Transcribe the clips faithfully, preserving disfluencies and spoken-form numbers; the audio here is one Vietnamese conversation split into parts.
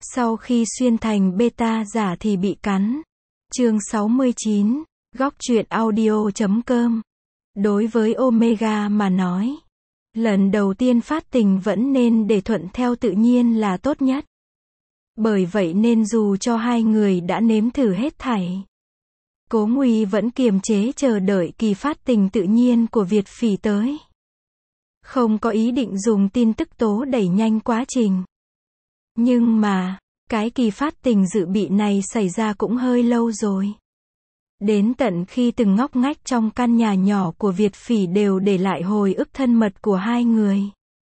Sau khi xuyên thành beta giả thì bị cắn. Chương sáu mươi chín, góc truyện audio chấm com. Đối với Omega mà nói, lần đầu tiên phát tình vẫn nên để thuận theo tự nhiên là tốt nhất. Bởi vậy nên dù cho hai người đã nếm thử hết thảy, Cố Nguy vẫn kiềm chế chờ đợi kỳ phát tình tự nhiên của Việt Phỉ tới. Không có ý định dùng tin tức tố đẩy nhanh quá trình. Nhưng mà, cái kỳ phát tình dự bị này xảy ra cũng hơi lâu rồi. Đến tận khi từng ngóc ngách trong căn nhà nhỏ của Việt Phỉ đều để lại hồi ức thân mật của hai người.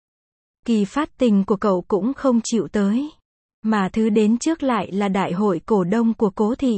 Kỳ phát tình của cậu cũng không chịu tới. Mà thứ đến trước lại là đại hội cổ đông của Cố thị.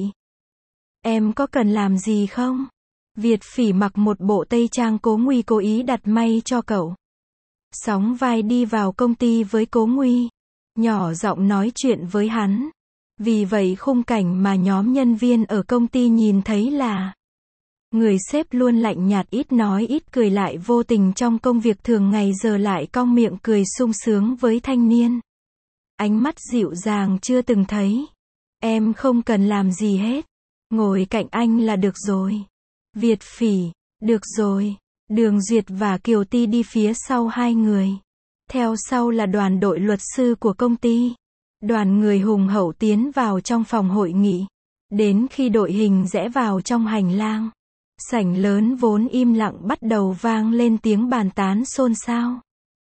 Em có cần làm gì không? Việt Phỉ mặc một bộ tây trang Cố Nguy cố ý đặt may cho cậu. Sóng vai đi vào công ty với Cố Nguy. Nhỏ giọng nói chuyện với hắn. Vì vậy khung cảnh mà nhóm nhân viên ở công ty nhìn thấy là người sếp luôn lạnh nhạt ít nói ít cười lại vô tình trong công việc thường ngày giờ lại cong miệng cười sung sướng với thanh niên. Ánh mắt dịu dàng chưa từng thấy. Em không cần làm gì hết. Ngồi cạnh anh là được rồi. Việt Phỉ, được rồi. Đường Duyệt và Kiều Ti đi phía sau hai người. Theo sau là đoàn đội luật sư của công ty. Đoàn người hùng hậu tiến vào trong phòng hội nghị. Đến khi đội hình rẽ vào trong hành lang, sảnh lớn vốn im lặng bắt đầu vang lên tiếng bàn tán xôn xao.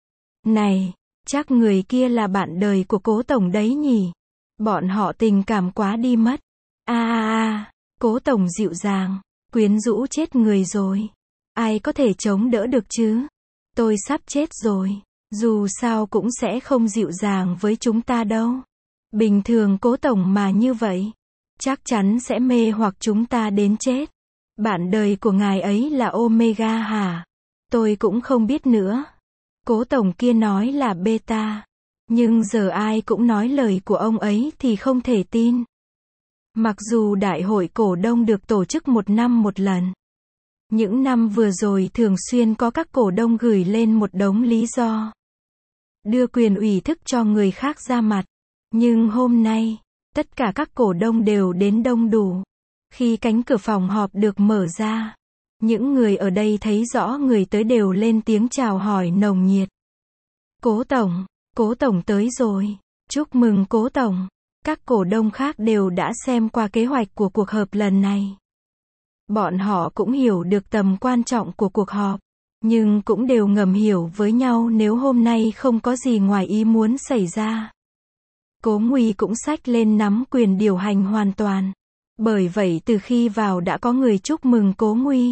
Này, chắc người kia là bạn đời của Cố tổng đấy nhỉ? Bọn họ tình cảm quá đi mất. A a a, Cố tổng dịu dàng, quyến rũ chết người rồi. Ai có thể chống đỡ được chứ? Tôi sắp chết rồi. Dù sao cũng sẽ không dịu dàng với chúng ta đâu. Bình thường Cố tổng mà như vậy, chắc chắn sẽ mê hoặc chúng ta đến chết. Bạn đời của ngài ấy là Omega hả? Tôi cũng không biết nữa. Cố tổng kia nói là beta. Nhưng giờ ai cũng nói lời của ông ấy thì không thể tin. Mặc dù đại hội cổ đông được tổ chức một năm một lần. Những năm vừa rồi thường xuyên có các cổ đông gửi lên một đống lý do. Đưa quyền ủy thác cho người khác ra mặt. Nhưng hôm nay, tất cả các cổ đông đều đến đông đủ. Khi cánh cửa phòng họp được mở ra, những người ở đây thấy rõ người tới đều lên tiếng chào hỏi nồng nhiệt. Cố tổng, Cố tổng tới rồi. Chúc mừng Cố tổng. Các cổ đông khác đều đã xem qua kế hoạch của cuộc họp lần này. Bọn họ cũng hiểu được tầm quan trọng của cuộc họp, nhưng cũng đều ngầm hiểu với nhau nếu hôm nay không có gì ngoài ý muốn xảy ra. Cố Nguy cũng xách lên nắm quyền điều hành hoàn toàn. Bởi vậy từ khi vào đã có người chúc mừng Cố Nguy.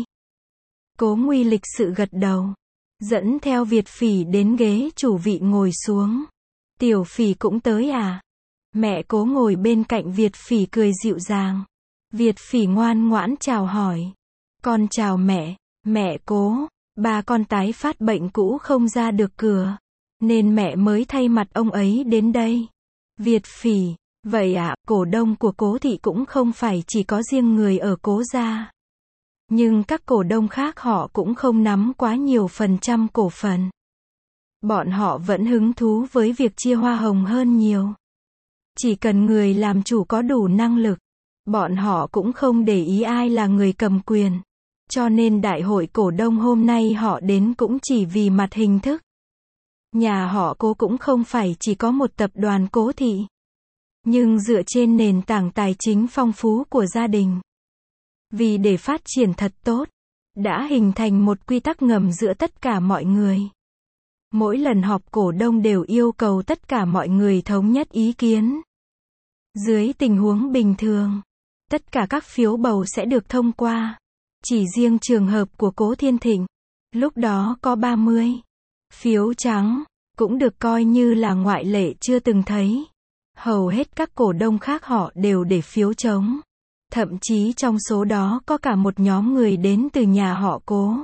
Cố Nguy lịch sự gật đầu, dẫn theo Việt Phỉ đến ghế chủ vị ngồi xuống. Tiểu Phỉ cũng tới à? Mẹ Cố ngồi bên cạnh Việt Phỉ cười dịu dàng. Việt Phỉ ngoan ngoãn chào hỏi. Con chào mẹ, mẹ Cố, ba con tái phát bệnh cũ không ra được cửa, nên mẹ mới thay mặt ông ấy đến đây. Việt Phỉ, vậy ạ, à, cổ đông của Cố thị cũng không phải chỉ có riêng người ở Cố gia. Nhưng các cổ đông khác họ cũng không nắm quá nhiều phần trăm cổ phần. Bọn họ vẫn hứng thú với việc chia hoa hồng hơn nhiều. Chỉ cần người làm chủ có đủ năng lực, bọn họ cũng không để ý ai là người cầm quyền. Cho nên đại hội cổ đông hôm nay họ đến cũng chỉ vì mặt hình thức. Nhà họ Cố cũng không phải chỉ có một tập đoàn Cố thị. Nhưng dựa trên nền tảng tài chính phong phú của gia đình. Vì để phát triển thật tốt, đã hình thành một quy tắc ngầm giữa tất cả mọi người. Mỗi lần họp cổ đông đều yêu cầu tất cả mọi người thống nhất ý kiến. Dưới tình huống bình thường, tất cả các phiếu bầu sẽ được thông qua. Chỉ riêng trường hợp của Cố Thiên Thịnh, lúc đó có ba mươi phiếu trắng, cũng được coi như là ngoại lệ chưa từng thấy. Hầu hết các cổ đông khác họ đều để phiếu trống. Thậm chí trong số đó có cả một nhóm người đến từ nhà họ Cố.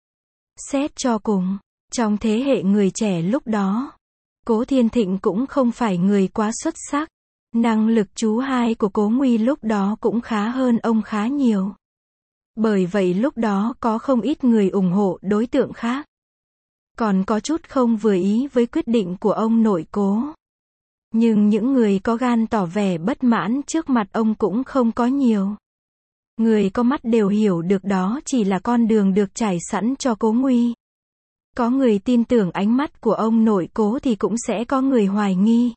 Xét cho cùng, trong thế hệ người trẻ lúc đó, Cố Thiên Thịnh cũng không phải người quá xuất sắc. Năng lực chú hai của Cố Nguy lúc đó cũng khá hơn ông khá nhiều. Bởi vậy lúc đó có không ít người ủng hộ đối tượng khác. Còn có chút không vừa ý với quyết định của ông nội Cố. Nhưng những người có gan tỏ vẻ bất mãn trước mặt ông cũng không có nhiều. Người có mắt đều hiểu được đó chỉ là con đường được trải sẵn cho Cố Nguy. Có người tin tưởng ánh mắt của ông nội Cố thì cũng sẽ có người hoài nghi.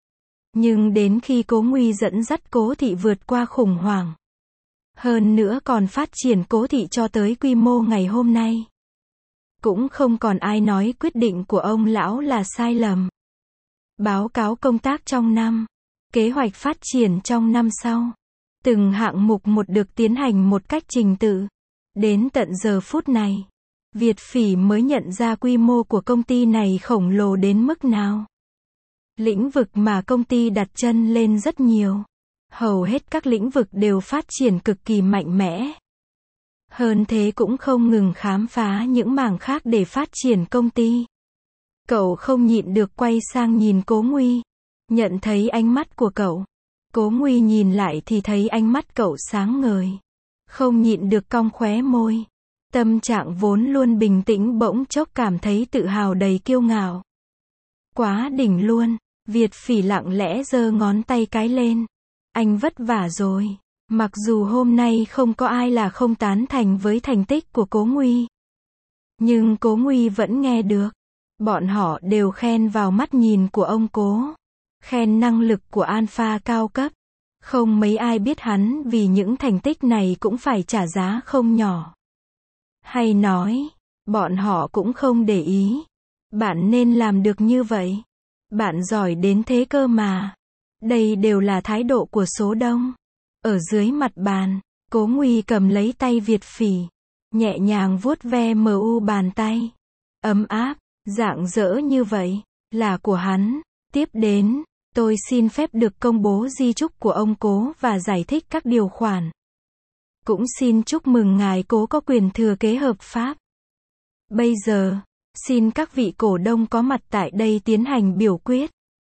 Nhưng đến khi Cố Nguy dẫn dắt Cố thị vượt qua khủng hoảng, hơn nữa còn phát triển Cố thị cho tới quy mô ngày hôm nay, cũng không còn ai nói quyết định của ông lão là sai lầm. Báo cáo công tác trong năm, kế hoạch phát triển trong năm sau, từng hạng mục một được tiến hành một cách trình tự. Đến tận giờ phút này, Việt Phỉ mới nhận ra quy mô của công ty này khổng lồ đến mức nào. Lĩnh vực mà công ty đặt chân lên rất nhiều. Hầu hết các lĩnh vực đều phát triển cực kỳ mạnh mẽ. Hơn thế cũng không ngừng khám phá những mảng khác để phát triển công ty. Cậu không nhịn được quay sang nhìn Cố Nguy. Nhận thấy ánh mắt của cậu. Cố Nguy nhìn lại thì thấy ánh mắt cậu sáng ngời. Không nhịn được cong khóe môi. Tâm trạng vốn luôn bình tĩnh bỗng chốc cảm thấy tự hào đầy kiêu ngạo. Quá đỉnh luôn. Việt Phỉ lặng lẽ giơ ngón tay cái lên. Anh vất vả rồi. Mặc dù hôm nay không có ai là không tán thành với thành tích của Cố Nguy. Nhưng Cố Nguy vẫn nghe được. Bọn họ đều khen vào mắt nhìn của ông Cố. Khen năng lực của Alpha cao cấp. Không mấy ai biết hắn vì những thành tích này cũng phải trả giá không nhỏ. Hay nói, bọn họ cũng không để ý. Bạn nên làm được như vậy. Bạn giỏi đến thế cơ mà. Đây đều là thái độ của số đông. Ở dưới mặt bàn, Cố Nguy cầm lấy tay Việt Phỉ. Nhẹ nhàng vuốt ve mờ u bàn tay. Ấm áp, rạng rỡ như vậy, là của hắn. Tiếp đến, tôi xin phép được công bố di chúc của ông Cố và giải thích các điều khoản. Cũng xin chúc mừng ngài Cố có quyền thừa kế hợp pháp. Bây giờ, xin các vị cổ đông có mặt tại đây tiến hành biểu quyết.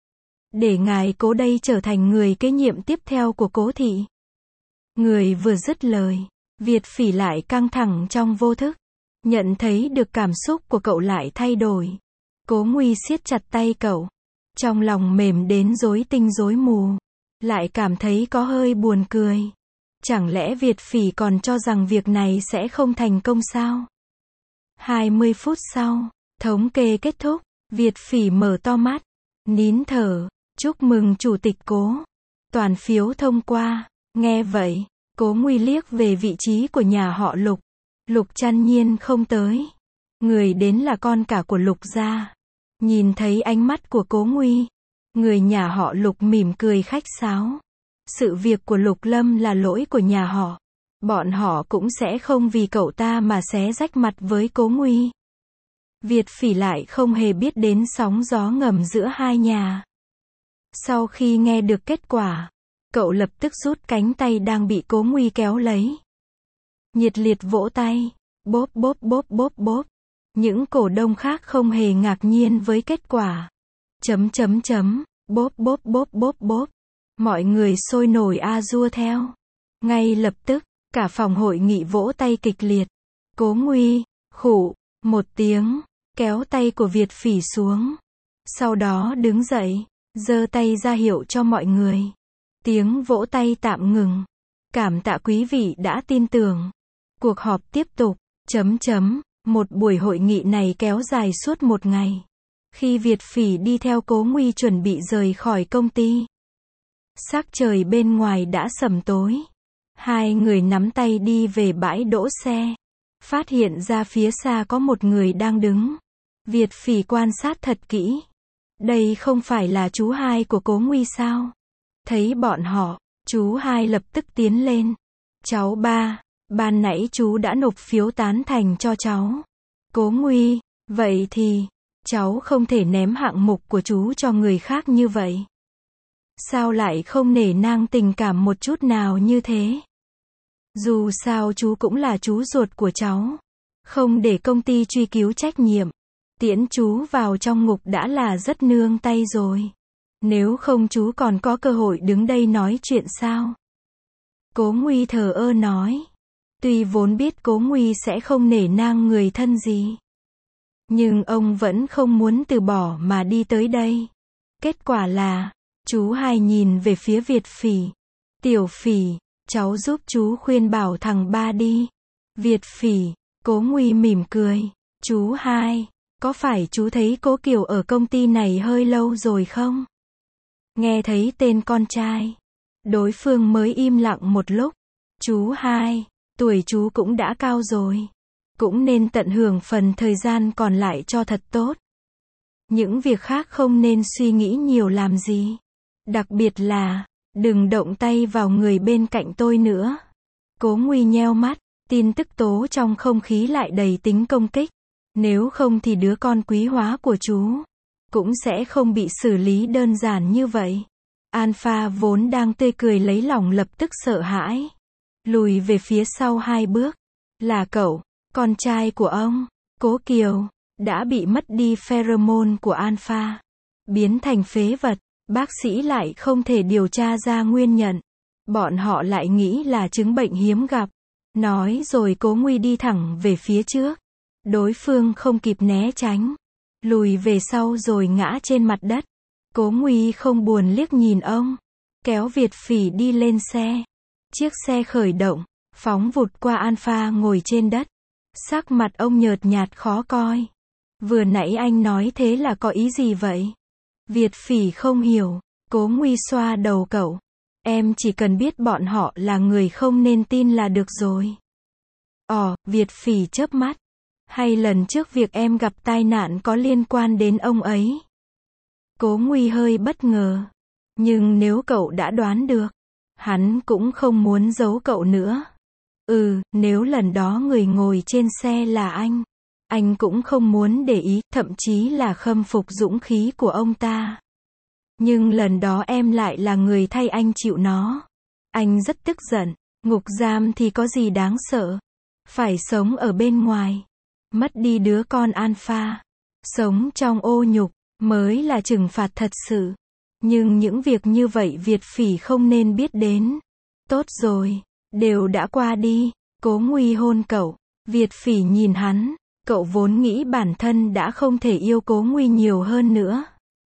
Để ngài Cố đây trở thành người kế nhiệm tiếp theo của Cố thị. Người vừa dứt lời, Việt Phỉ lại căng thẳng trong vô thức. Nhận thấy được cảm xúc của cậu lại thay đổi. Cố Nguy siết chặt tay cậu. Trong lòng mềm đến rối tinh rối mù. Lại cảm thấy có hơi buồn cười. Chẳng lẽ Việt Phỉ còn cho rằng việc này sẽ không thành công sao? hai mươi phút sau, thống kê kết thúc. Việt Phỉ mở to mắt. Nín thở. Chúc mừng Chủ tịch Cố. Toàn phiếu thông qua. Nghe vậy, Cố Nguy liếc về vị trí của nhà họ Lục. Lục Trăn Nhiên không tới. Người đến là con cả của Lục gia. Nhìn thấy ánh mắt của Cố Nguy, người nhà họ Lục mỉm cười khách sáo. Sự việc của Lục Lâm là lỗi của nhà họ. Bọn họ cũng sẽ không vì cậu ta mà xé rách mặt với Cố Nguy. Việt Phỉ lại không hề biết đến sóng gió ngầm giữa hai nhà. Sau khi nghe được kết quả, cậu lập tức rút cánh tay đang bị Cố Nguy kéo lấy. Nhiệt liệt vỗ tay. Bốp bốp bốp bốp bốp. Những cổ đông khác không hề ngạc nhiên với kết quả. Chấm chấm chấm. Bốp bốp bốp bốp bốp. Mọi người sôi nổi a dua theo. Ngay lập tức, cả phòng hội nghị vỗ tay kịch liệt. Cố Nguy, khụ, một tiếng, kéo tay của Việt Phỉ xuống. Sau đó đứng dậy, giơ tay ra hiệu cho mọi người. Tiếng vỗ tay tạm ngừng. Cảm tạ quý vị đã tin tưởng. Cuộc họp tiếp tục. Chấm chấm. Một buổi hội nghị này kéo dài suốt một ngày. Khi Việt Phỉ đi theo Cố Nguy chuẩn bị rời khỏi công ty, sắc trời bên ngoài đã sầm tối. Hai người nắm tay đi về bãi đỗ xe. Phát hiện ra phía xa có một người đang đứng. Việt Phỉ quan sát thật kỹ. Đây không phải là chú hai của Cố Nguy sao? Thấy bọn họ, chú hai lập tức tiến lên. Cháu ba, ban nãy chú đã nộp phiếu tán thành cho cháu. Cố Nguy, vậy thì, cháu không thể ném hạng mục của chú cho người khác như vậy. Sao lại không nể nang tình cảm một chút nào như thế? Dù sao chú cũng là chú ruột của cháu. Không để công ty truy cứu trách nhiệm. Tiễn chú vào trong ngục đã là rất nương tay rồi. Nếu không chú còn có cơ hội đứng đây nói chuyện sao? Cố Nguy thờ ơ nói. Tuy vốn biết Cố Nguy sẽ không nể nang người thân gì, nhưng ông vẫn không muốn từ bỏ mà đi tới đây. Kết quả là, Chú hai nhìn về phía Việt Phỉ. Tiểu Phỉ, cháu giúp chú khuyên bảo thằng ba đi. Việt Phỉ, Cố Nguy mỉm cười. Chú hai, có phải chú thấy Cố Kiều ở công ty này hơi lâu rồi không? Nghe thấy tên con trai, đối phương mới im lặng một lúc. Chú hai, tuổi chú cũng đã cao rồi. Cũng nên tận hưởng phần thời gian còn lại cho thật tốt. Những việc khác không nên suy nghĩ nhiều làm gì. Đặc biệt là, đừng động tay vào người bên cạnh tôi nữa. Cố Nguy nheo mắt, tin tức tố trong không khí lại đầy tính công kích. Nếu không thì đứa con quý hóa của chú cũng sẽ không bị xử lý đơn giản như vậy. Alpha vốn đang tươi cười lấy lòng lập tức sợ hãi, lùi về phía sau hai bước. Là cậu, con trai của ông, Cố Kiều, đã bị mất đi pheromone của Alpha, biến thành phế vật. Bác sĩ lại không thể điều tra ra nguyên nhân. Bọn họ lại nghĩ là chứng bệnh hiếm gặp. Nói rồi Cố Nguy đi thẳng về phía trước. Đối phương không kịp né tránh, lùi về sau rồi ngã trên mặt đất. Cố Nguy không buồn liếc nhìn ông, kéo Việt Phỉ đi lên xe. Chiếc xe khởi động, phóng vụt qua Alpha ngồi trên đất. Sắc mặt ông nhợt nhạt khó coi. Vừa nãy anh nói thế là có ý gì vậy? Việt Phỉ không hiểu. Cố Nguy xoa đầu cậu. Em chỉ cần biết bọn họ là người không nên tin là được rồi. Ồ, Việt Phỉ chớp mắt. Hay lần trước việc em gặp tai nạn có liên quan đến ông ấy? Cố Nguy hơi bất ngờ. Nhưng nếu cậu đã đoán được, hắn cũng không muốn giấu cậu nữa. Ừ, nếu lần đó người ngồi trên xe là anh, anh cũng không muốn để ý, thậm chí là khâm phục dũng khí của ông ta. Nhưng lần đó em lại là người thay anh chịu nó. Anh rất tức giận. Ngục giam thì có gì đáng sợ? Phải sống ở bên ngoài, mất đi đứa con Alpha, sống trong ô nhục, mới là trừng phạt thật sự. Nhưng những việc như vậy Việt Phỉ không nên biết đến. Tốt rồi, đều đã qua đi. Cố Nguy hôn cậu. Việt Phỉ nhìn hắn. Cậu vốn nghĩ bản thân đã không thể yêu Cố Nguy nhiều hơn nữa.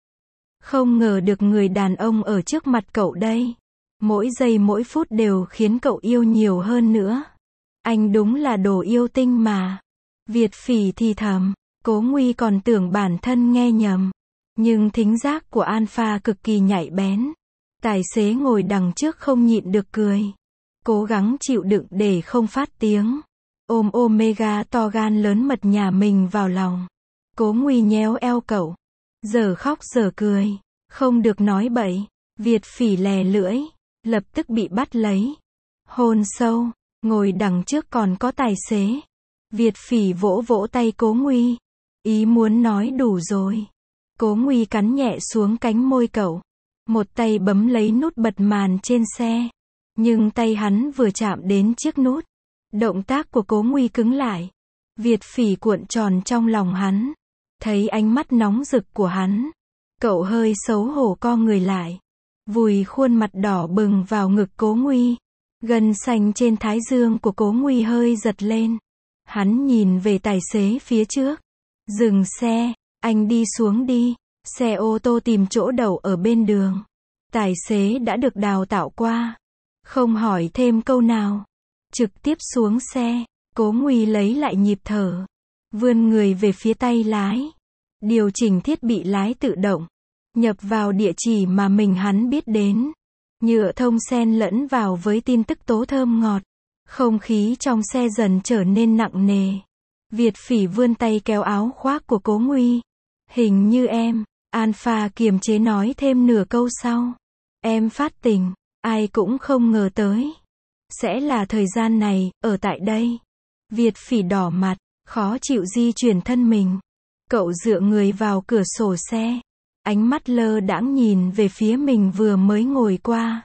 Không ngờ được người đàn ông ở trước mặt cậu đây. Mỗi giây mỗi phút đều khiến cậu yêu nhiều hơn nữa. Anh đúng là đồ yêu tinh mà. Việt Phỉ thì thầm. Cố Nguy còn tưởng bản thân nghe nhầm. Nhưng thính giác của Alpha cực kỳ nhạy bén. Tài xế ngồi đằng trước không nhịn được cười. Cố gắng chịu đựng để không phát tiếng. Ôm Omega to gan lớn mật nhà mình vào lòng. Cố Nguy nhéo eo cậu. Giờ khóc giờ cười. Không được nói bậy. Việt Phỉ lè lưỡi. Lập tức bị bắt lấy. Hôn sâu. Ngồi đằng trước còn có tài xế. Việt Phỉ vỗ vỗ tay Cố Nguy. Ý muốn nói đủ rồi. Cố Nguy cắn nhẹ xuống cánh môi cậu. Một tay bấm lấy nút bật màn trên xe. Nhưng tay hắn vừa chạm đến chiếc nút. Động tác của Cố Nguy cứng lại. Việt Phỉ cuộn tròn trong lòng hắn. Thấy ánh mắt nóng rực của hắn. Cậu hơi xấu hổ co người lại. Vùi khuôn mặt đỏ bừng vào ngực Cố Nguy. Gân xanh trên thái dương của Cố Nguy hơi giật lên. Hắn nhìn về tài xế phía trước. Dừng xe, anh đi xuống đi. Xe ô tô tìm chỗ đậu ở bên đường. Tài xế đã được đào tạo qua. Không hỏi thêm câu nào. Trực tiếp xuống xe. Cố Nguy lấy lại nhịp thở. Vươn người về phía tay lái. Điều chỉnh thiết bị lái tự động. Nhập vào địa chỉ mà mình hắn biết đến. Nhựa thông xen lẫn vào với tin tức tố thơm ngọt. Không khí trong xe dần trở nên nặng nề. Việt Phỉ vươn tay kéo áo khoác của Cố Nguy. Hình như em, Alpha kiềm chế nói thêm nửa câu sau. Em phát tình, ai cũng không ngờ tới. Sẽ là thời gian này, ở tại đây. Việt Phỉ đỏ mặt, khó chịu di chuyển thân mình. Cậu dựa người vào cửa sổ xe. Ánh mắt lơ đãng nhìn về phía mình vừa mới ngồi qua.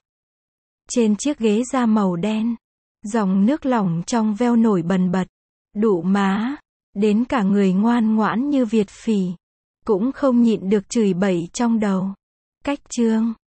Trên chiếc ghế da màu đen. Dòng nước lỏng trong veo nổi bần bật. Đụ má. Đến cả người ngoan ngoãn như Việt Phỉ cũng không nhịn được chửi bậy trong đầu. Cách chương